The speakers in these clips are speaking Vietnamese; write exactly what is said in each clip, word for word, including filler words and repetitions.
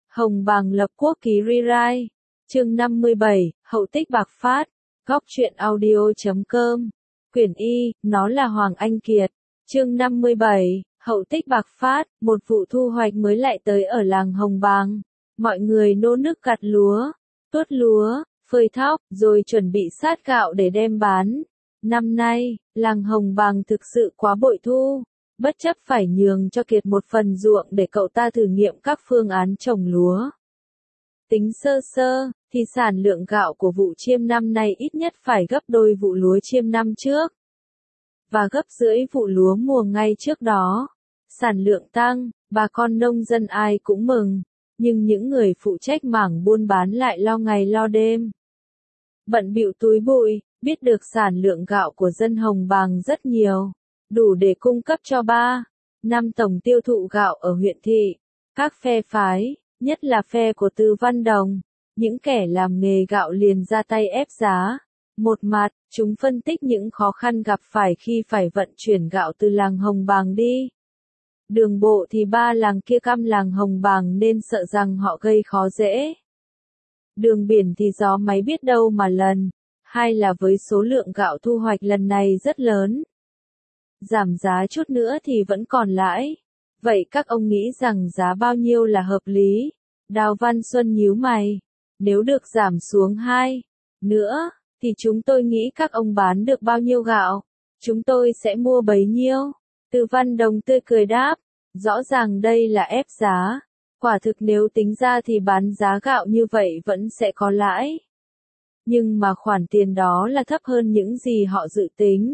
Hồng Bàng lập quốc ký rewrite. Chương năm mươi bảy, hậu tích bạc phát. Góc truyện audio chấm com. Quyển Y, nó là Hoàng Anh Kiệt. Chương năm mươi bảy, hậu tích bạc phát. Một vụ thu hoạch mới lại tới ở làng Hồng Bàng. Mọi người nô nức gặt lúa, tuốt lúa, phơi thóc, rồi chuẩn bị sát gạo để đem bán. Năm nay, làng Hồng Bàng thực sự quá bội thu. Bất chấp phải nhường cho Kiệt một phần ruộng để cậu ta thử nghiệm các phương án trồng lúa. Tính sơ sơ, thì sản lượng gạo của vụ chiêm năm nay ít nhất phải gấp đôi vụ lúa chiêm năm trước. Và gấp rưỡi vụ lúa mùa ngay trước đó. Sản lượng tăng, bà con nông dân ai cũng mừng, nhưng những người phụ trách mảng buôn bán lại lo ngày lo đêm. Bận bịu túi bụi, biết được sản lượng gạo của dân Hồng Bàng rất nhiều, đủ để cung cấp cho ba, năm tổng tiêu thụ gạo ở huyện thị. Các phe phái, nhất là phe của Từ Văn Đồng, những kẻ làm nghề gạo liền ra tay ép giá. Một mặt, chúng phân tích những khó khăn gặp phải khi phải vận chuyển gạo từ làng Hồng Bàng đi. Đường bộ thì ba làng kia căm làng Hồng Bàng nên sợ rằng họ gây khó dễ. Đường biển thì gió máy biết đâu mà lần. Hai là với số lượng gạo thu hoạch lần này rất lớn. Giảm giá chút nữa thì vẫn còn lãi. Vậy các ông nghĩ rằng giá bao nhiêu là hợp lý? Đào Văn Xuân nhíu mày. Nếu được giảm xuống hai nữa, thì chúng tôi nghĩ các ông bán được bao nhiêu gạo? Chúng tôi sẽ mua bấy nhiêu? Từ Văn Đồng tươi cười đáp. Rõ ràng đây là ép giá. Quả thực nếu tính ra thì bán giá gạo như vậy vẫn sẽ có lãi. Nhưng mà khoản tiền đó là thấp hơn những gì họ dự tính.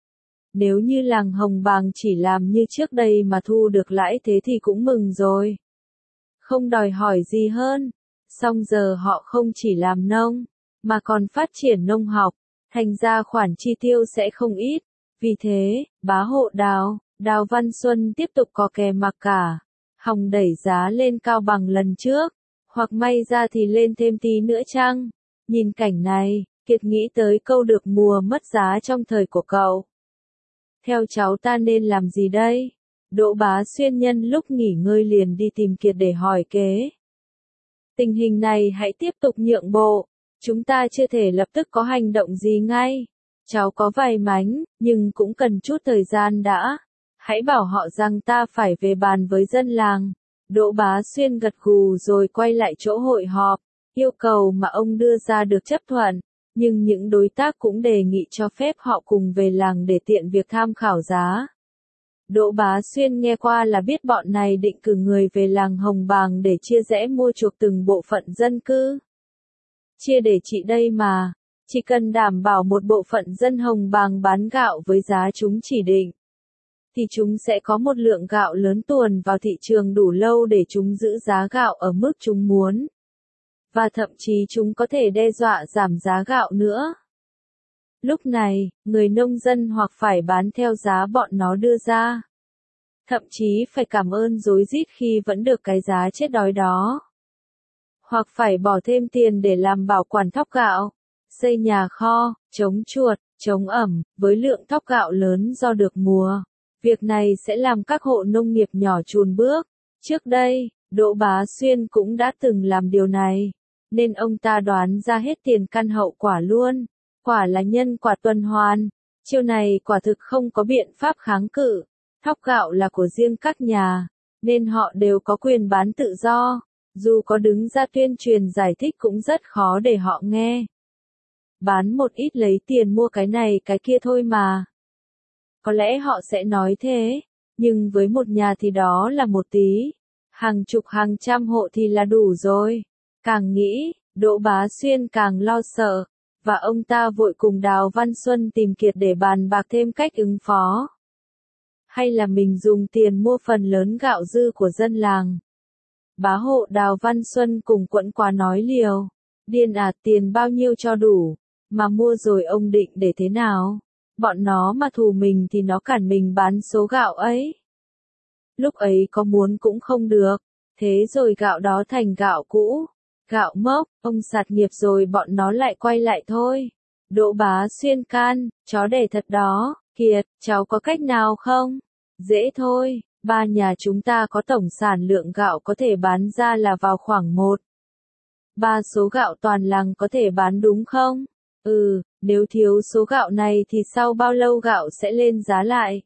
Nếu như làng Hồng Bàng chỉ làm như trước đây mà thu được lãi thế thì cũng mừng rồi. Không đòi hỏi gì hơn. Song giờ họ không chỉ làm nông, mà còn phát triển nông học, thành ra khoản chi tiêu sẽ không ít. Vì thế, bá hộ Đào, Đào Văn Xuân tiếp tục có kè mặc cả. Hòng đẩy giá lên cao bằng lần trước, hoặc may ra thì lên thêm tí nữa chăng? Nhìn cảnh này, Kiệt nghĩ tới câu được mùa mất giá trong thời của cậu. Theo cháu ta nên làm gì đây? Đỗ Bá Xuyên nhân lúc nghỉ ngơi liền đi tìm Kiệt để hỏi kế. Tình hình này hãy tiếp tục nhượng bộ, chúng ta chưa thể lập tức có hành động gì ngay. Cháu có vài mánh, nhưng cũng cần chút thời gian đã. Hãy bảo họ rằng ta phải về bàn với dân làng. Đỗ Bá Xuyên gật gù rồi quay lại chỗ hội họp. Yêu cầu mà ông đưa ra được chấp thuận, nhưng những đối tác cũng đề nghị cho phép họ cùng về làng để tiện việc tham khảo giá. Đỗ Bá Xuyên nghe qua là biết bọn này định cử người về làng Hồng Bàng để chia rẽ mua chuộc từng bộ phận dân cư. Chia để chị đây mà, chỉ cần đảm bảo một bộ phận dân Hồng Bàng bán gạo với giá chúng chỉ định, thì chúng sẽ có một lượng gạo lớn tuồn vào thị trường đủ lâu để chúng giữ giá gạo ở mức chúng muốn. Và thậm chí chúng có thể đe dọa giảm giá gạo nữa. Lúc này, người nông dân hoặc phải bán theo giá bọn nó đưa ra. Thậm chí phải cảm ơn rối rít khi vẫn được cái giá chết đói đó. Hoặc phải bỏ thêm tiền để làm bảo quản thóc gạo, xây nhà kho, chống chuột, chống ẩm, với lượng thóc gạo lớn do được mùa. Việc này sẽ làm các hộ nông nghiệp nhỏ chùn bước. Trước đây, Đỗ Bá Xuyên cũng đã từng làm điều này, nên ông ta đoán ra hết tiền căn hậu quả luôn. Quả là nhân quả tuần hoàn. Chiêu này quả thực không có biện pháp kháng cự. Thóc gạo là của riêng các nhà, nên họ đều có quyền bán tự do. Dù có đứng ra tuyên truyền giải thích cũng rất khó để họ nghe. Bán một ít lấy tiền mua cái này cái kia thôi mà. Có lẽ họ sẽ nói thế, nhưng với một nhà thì đó là một tí. Hàng chục hàng trăm hộ thì là đủ rồi. Càng nghĩ, Đỗ Bá Xuyên càng lo sợ, và ông ta vội cùng Đào Văn Xuân tìm Kiệt để bàn bạc thêm cách ứng phó. Hay là mình dùng tiền mua phần lớn gạo dư của dân làng. Bá hộ Đào Văn Xuân cùng quẫn quá nói liều. Điên à, tiền bao nhiêu cho đủ, mà mua rồi ông định để thế nào? Bọn nó mà thù mình thì nó cản mình bán số gạo ấy. Lúc ấy có muốn cũng không được, thế rồi gạo đó thành gạo cũ. Gạo mốc, ông sạt nghiệp rồi bọn nó lại quay lại thôi. Đỗ Bá Xuyên can, chó đẻ thật đó. Kiệt, cháu có cách nào không? Dễ thôi, Ba nhà chúng ta có tổng sản lượng gạo có thể bán ra là vào khoảng một ba số gạo toàn làng có thể bán đúng không? Ừ, nếu thiếu số gạo này thì sau bao lâu gạo sẽ lên giá lại?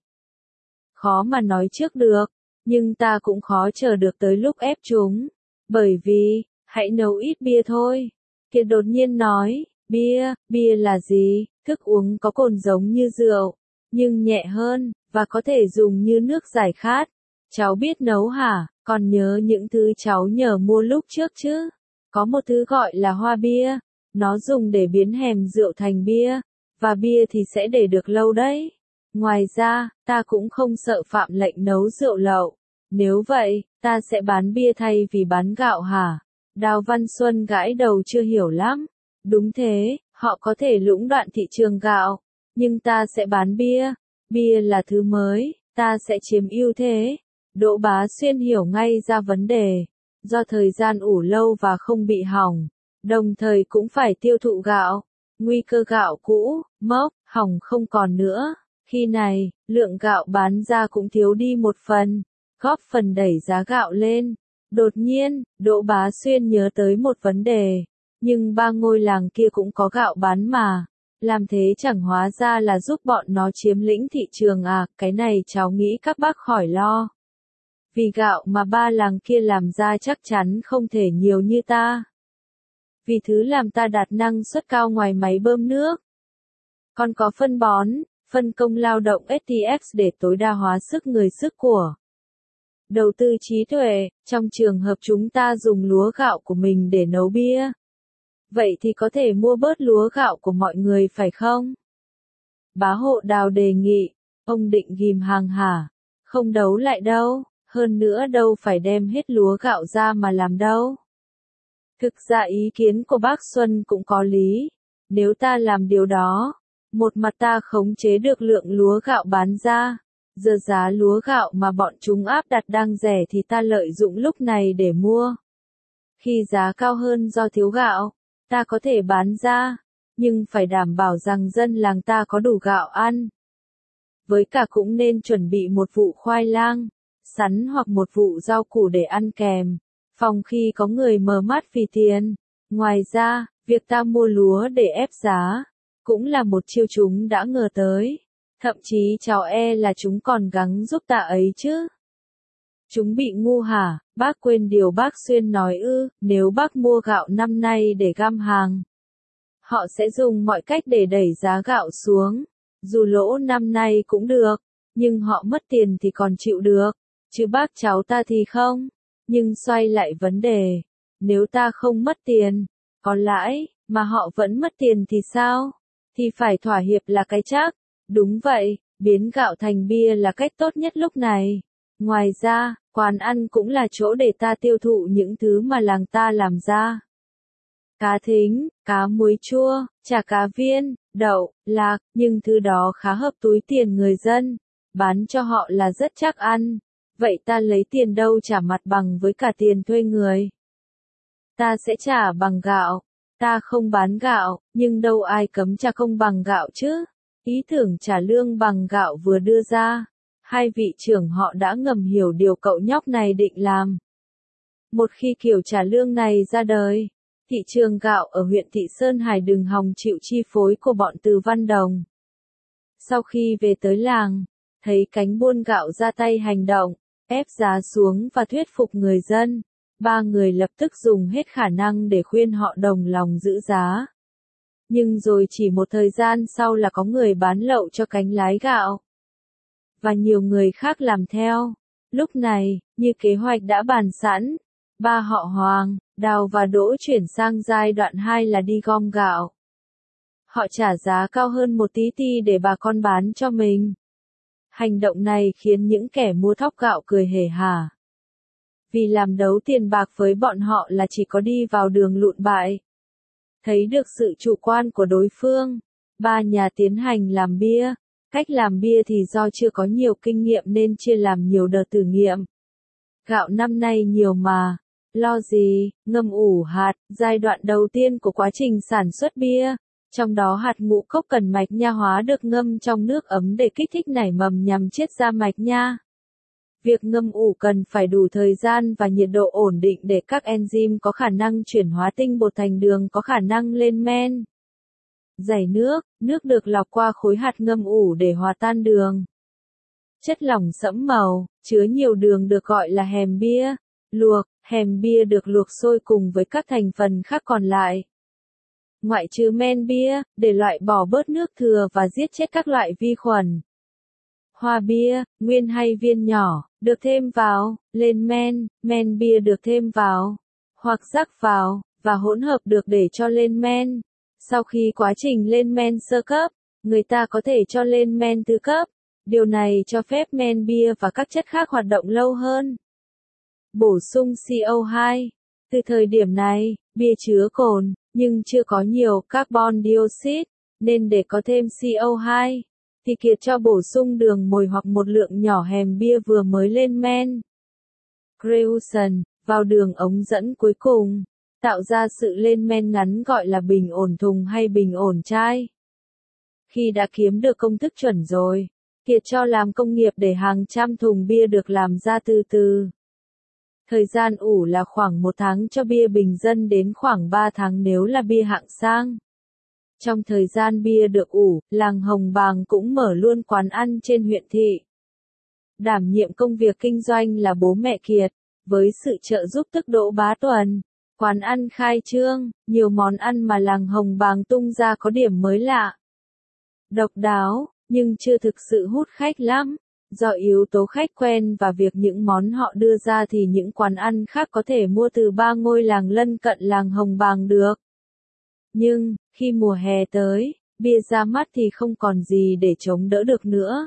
Khó mà nói trước được, nhưng ta cũng khó chờ được tới lúc ép chúng. Bởi vì, hãy nấu ít bia thôi. Kiệt đột nhiên nói, bia, bia là gì? Thức uống có cồn giống như rượu, nhưng nhẹ hơn, và có thể dùng như nước giải khát. Cháu biết nấu hả? Còn nhớ những thứ cháu nhờ mua lúc trước chứ? Có một thứ gọi là hoa bia. Nó dùng để biến hèm rượu thành bia, và bia thì sẽ để được lâu đấy. Ngoài ra, ta cũng không sợ phạm lệnh nấu rượu lậu. Nếu vậy, ta sẽ bán bia thay vì bán gạo hả? Đào Văn Xuân gãi đầu chưa hiểu lắm. Đúng thế, họ có thể lũng đoạn thị trường gạo, nhưng ta sẽ bán bia. Bia là thứ mới, ta sẽ chiếm ưu thế. Đỗ Bá Xuyên hiểu ngay ra vấn đề. Do thời gian ủ lâu và không bị hỏng, đồng thời cũng phải tiêu thụ gạo. Nguy cơ gạo cũ, mốc, hỏng không còn nữa. Khi này, lượng gạo bán ra cũng thiếu đi một phần, góp phần đẩy giá gạo lên. Đột nhiên, Đỗ Bá Xuyên nhớ tới một vấn đề. Nhưng ba ngôi làng kia cũng có gạo bán mà. Làm thế chẳng hóa ra là giúp bọn nó chiếm lĩnh thị trường à? Cái này cháu nghĩ các bác khỏi lo. Vì gạo mà ba làng kia làm ra chắc chắn không thể nhiều như ta. Vì thứ làm ta đạt năng suất cao ngoài máy bơm nước. Còn có phân bón, phân công lao động ét tê ích để tối đa hóa sức người sức của. Đầu tư trí tuệ, trong trường hợp chúng ta dùng lúa gạo của mình để nấu bia. Vậy thì có thể mua bớt lúa gạo của mọi người phải không? Bá Hộ Đào đề nghị, ông định ghim hàng hả? Không đấu lại đâu, hơn nữa đâu phải đem hết lúa gạo ra mà làm đâu. Thực ra ý kiến của bác Xuân cũng có lý. Nếu ta làm điều đó, một mặt ta khống chế được lượng lúa gạo bán ra, giờ giá lúa gạo mà bọn chúng áp đặt đang rẻ thì ta lợi dụng lúc này để mua. Khi giá cao hơn do thiếu gạo, ta có thể bán ra, nhưng phải đảm bảo rằng dân làng ta có đủ gạo ăn. Với cả cũng nên chuẩn bị một vụ khoai lang, sắn hoặc một vụ rau củ để ăn kèm, phòng khi có người mờ mắt vì tiền. Ngoài ra, việc ta mua lúa để ép giá, cũng là một chiêu chúng đã ngờ tới. Thậm chí cháu e là chúng còn gắng giúp ta ấy chứ. Chúng bị ngu hả? Bác quên điều bác Xuyên nói ư? Nếu bác mua gạo năm nay để găm hàng, họ sẽ dùng mọi cách để đẩy giá gạo xuống. Dù lỗ năm nay cũng được, nhưng họ mất tiền thì còn chịu được, chứ bác cháu ta thì không. Nhưng xoay lại vấn đề, nếu ta không mất tiền, có lãi, mà họ vẫn mất tiền thì sao? Thì phải thỏa hiệp là cái chắc. Đúng vậy, biến gạo thành bia là cách tốt nhất lúc này. Ngoài ra, quán ăn cũng là chỗ để ta tiêu thụ những thứ mà làng ta làm ra. Cá thính, cá muối chua, chả cá viên, đậu, lạc, nhưng thứ đó khá hợp túi tiền người dân. Bán cho họ là rất chắc ăn. Vậy ta lấy tiền đâu trả mặt bằng với cả tiền thuê người? Ta sẽ trả bằng gạo. Ta không bán gạo, nhưng đâu ai cấm trả công bằng gạo chứ? Ý tưởng trả lương bằng gạo vừa đưa ra, hai vị trưởng họ đã ngầm hiểu điều cậu nhóc này định làm. Một khi kiểu trả lương này ra đời, thị trường gạo ở huyện Thị Sơn Hải đừng hòng chịu chi phối của bọn Từ Văn Đồng. Sau khi về tới làng, thấy cánh buôn gạo ra tay hành động, ép giá xuống và thuyết phục người dân, ba người lập tức dùng hết khả năng để khuyên họ đồng lòng giữ giá. Nhưng rồi chỉ một thời gian sau là có người bán lậu cho cánh lái gạo. Và nhiều người khác làm theo. Lúc này, như kế hoạch đã bàn sẵn, ba họ Hoàng, Đào và Đỗ chuyển sang giai đoạn hai là đi gom gạo. Họ trả giá cao hơn một tí ti để bà con bán cho mình. Hành động này khiến những kẻ mua thóc gạo cười hề hả. Vì làm đấu tiền bạc với bọn họ là chỉ có đi vào đường lụn bại. Thấy được sự chủ quan của đối phương, ba nhà tiến hành làm bia. Cách làm bia thì do chưa có nhiều kinh nghiệm nên chia làm nhiều đợt thử nghiệm. Gạo năm nay nhiều mà, lo gì, ngâm ủ hạt, giai đoạn đầu tiên của quá trình sản xuất bia. Trong đó hạt ngũ cốc cần mạch nha hóa được ngâm trong nước ấm để kích thích nảy mầm nhằm chiết ra mạch nha. Việc ngâm ủ cần phải đủ thời gian và nhiệt độ ổn định để các enzyme có khả năng chuyển hóa tinh bột thành đường có khả năng lên men. Rải nước, nước được lọc qua khối hạt ngâm ủ để hòa tan đường. Chất lỏng sẫm màu, chứa nhiều đường được gọi là hèm bia. Luộc, hèm bia được luộc sôi cùng với các thành phần khác còn lại. Ngoại trừ men bia, để loại bỏ bớt nước thừa và giết chết các loại vi khuẩn. Hoa bia, nguyên hay viên nhỏ, được thêm vào, lên men, men bia được thêm vào, hoặc rắc vào, và hỗn hợp được để cho lên men. Sau khi quá trình lên men sơ cấp, người ta có thể cho lên men thứ cấp. Điều này cho phép men bia và các chất khác hoạt động lâu hơn. Bổ sung xê o hai. Từ thời điểm này, bia chứa cồn, nhưng chưa có nhiều carbon dioxide, nên để có thêm xê o hai, thì Kiệt cho bổ sung đường mồi hoặc một lượng nhỏ hèm bia vừa mới lên men. Creuson, vào đường ống dẫn cuối cùng, tạo ra sự lên men ngắn gọi là bình ổn thùng hay bình ổn chai. Khi đã kiếm được công thức chuẩn rồi, Kiệt cho làm công nghiệp để hàng trăm thùng bia được làm ra từ từ. Thời gian ủ là khoảng một tháng cho bia bình dân đến khoảng ba tháng nếu là bia hạng sang. Trong thời gian bia được ủ, làng Hồng Bàng cũng mở luôn quán ăn trên huyện thị. Đảm nhiệm công việc kinh doanh là bố mẹ Kiệt, với sự trợ giúp tức Đỗ Bá Tuần. Quán ăn khai trương, nhiều món ăn mà làng Hồng Bàng tung ra có điểm mới lạ. Độc đáo, nhưng chưa thực sự hút khách lắm. Do yếu tố khách quen và việc những món họ đưa ra thì những quán ăn khác có thể mua từ ba ngôi làng lân cận làng Hồng Bàng được. Nhưng, khi mùa hè tới, bia ra mắt thì không còn gì để chống đỡ được nữa.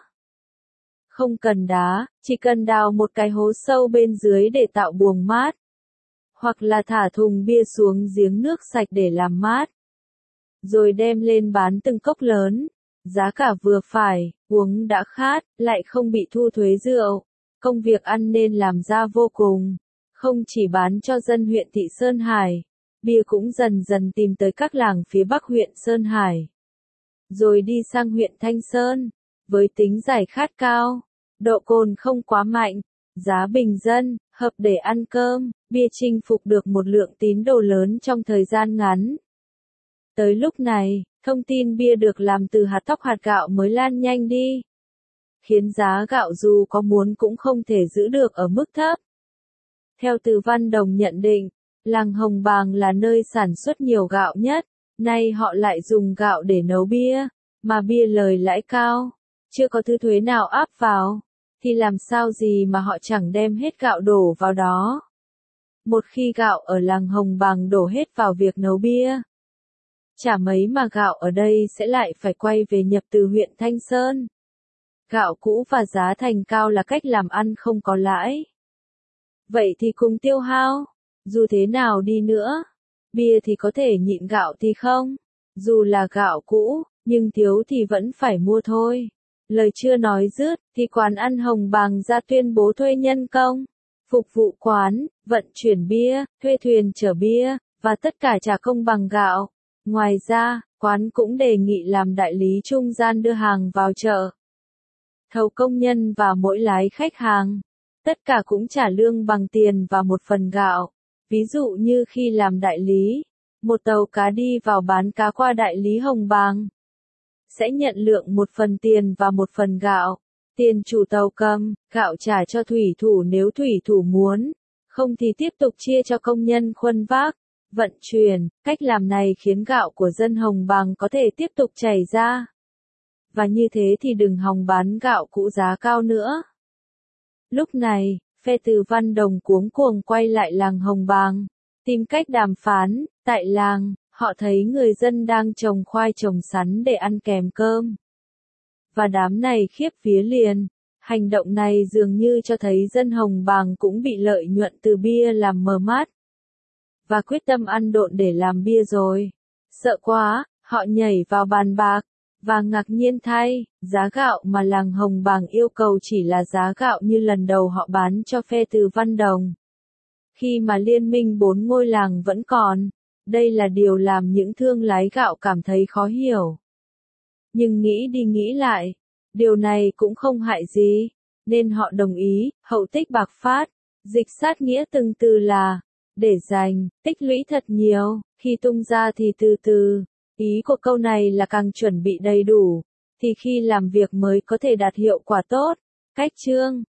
Không cần đá, chỉ cần đào một cái hố sâu bên dưới để tạo buồng mát. Hoặc là thả thùng bia xuống giếng nước sạch để làm mát. Rồi đem lên bán từng cốc lớn. Giá cả vừa phải, uống đã khát, lại không bị thu thuế rượu. Công việc ăn nên làm ra vô cùng. Không chỉ bán cho dân huyện thị Sơn Hải, bia cũng dần dần tìm tới các làng phía bắc huyện Sơn Hải. Rồi đi sang huyện Thanh Sơn, với tính giải khát cao, độ cồn không quá mạnh, giá bình dân, hợp để ăn cơm, bia chinh phục được một lượng tín đồ lớn trong thời gian ngắn. Tới lúc này, thông tin bia được làm từ hạt thóc hạt gạo mới lan nhanh đi, khiến giá gạo dù có muốn cũng không thể giữ được ở mức thấp. Theo Từ Văn Đồng nhận định, làng Hồng Bàng là nơi sản xuất nhiều gạo nhất, nay họ lại dùng gạo để nấu bia, mà bia lời lãi cao, chưa có thứ thuế nào áp vào, thì làm sao gì mà họ chẳng đem hết gạo đổ vào đó. Một khi gạo ở làng Hồng Bàng đổ hết vào việc nấu bia, chả mấy mà gạo ở đây sẽ lại phải quay về nhập từ huyện Thanh Sơn. Gạo cũ và giá thành cao là cách làm ăn không có lãi. Vậy thì cùng tiêu hao, dù thế nào đi nữa, bia thì có thể nhịn gạo thì không, dù là gạo cũ, nhưng thiếu thì vẫn phải mua thôi. Lời chưa nói dứt, thì quán ăn Hồng Bàng ra tuyên bố thuê nhân công, phục vụ quán, vận chuyển bia, thuê thuyền chở bia, và tất cả trả công bằng gạo. Ngoài ra, quán cũng đề nghị làm đại lý trung gian đưa hàng vào chợ. Thầu công nhân và mỗi lái khách hàng. Tất cả cũng trả lương bằng tiền và một phần gạo. Ví dụ như khi làm đại lý, một tàu cá đi vào bán cá qua đại lý Hồng Bàng, sẽ nhận lượng một phần tiền và một phần gạo. Tiền chủ tàu cầm, gạo trả cho thủy thủ nếu thủy thủ muốn, không thì tiếp tục chia cho công nhân khuân vác, vận chuyển. Cách làm này khiến gạo của dân Hồng Bàng có thể tiếp tục chảy ra. Và như thế thì đừng hòng bán gạo cũ giá cao nữa. Lúc này, phe Từ Văn Đồng cuống cuồng quay lại làng Hồng Bàng, tìm cách đàm phán. Tại làng, họ thấy người dân đang trồng khoai trồng sắn để ăn kèm cơm. Và đám này khiếp vía liền. Hành động này dường như cho thấy dân Hồng Bàng cũng bị lợi nhuận từ bia làm mờ mắt. Và quyết tâm ăn độn để làm bia rồi. Sợ quá, họ nhảy vào bàn bạc. Và ngạc nhiên thay, giá gạo mà làng Hồng Bàng yêu cầu chỉ là giá gạo như lần đầu họ bán cho phe Từ Văn Đồng. Khi mà liên minh bốn ngôi làng vẫn còn, đây là điều làm những thương lái gạo cảm thấy khó hiểu. Nhưng nghĩ đi nghĩ lại, điều này cũng không hại gì. nên họ đồng ý, hậu tích bạc phát. Dịch sát nghĩa từng từ là, để dành, tích lũy thật nhiều, khi tung ra thì từ từ. Ý của câu này là càng chuẩn bị đầy đủ, thì khi làm việc mới có thể đạt hiệu quả tốt. Cách chương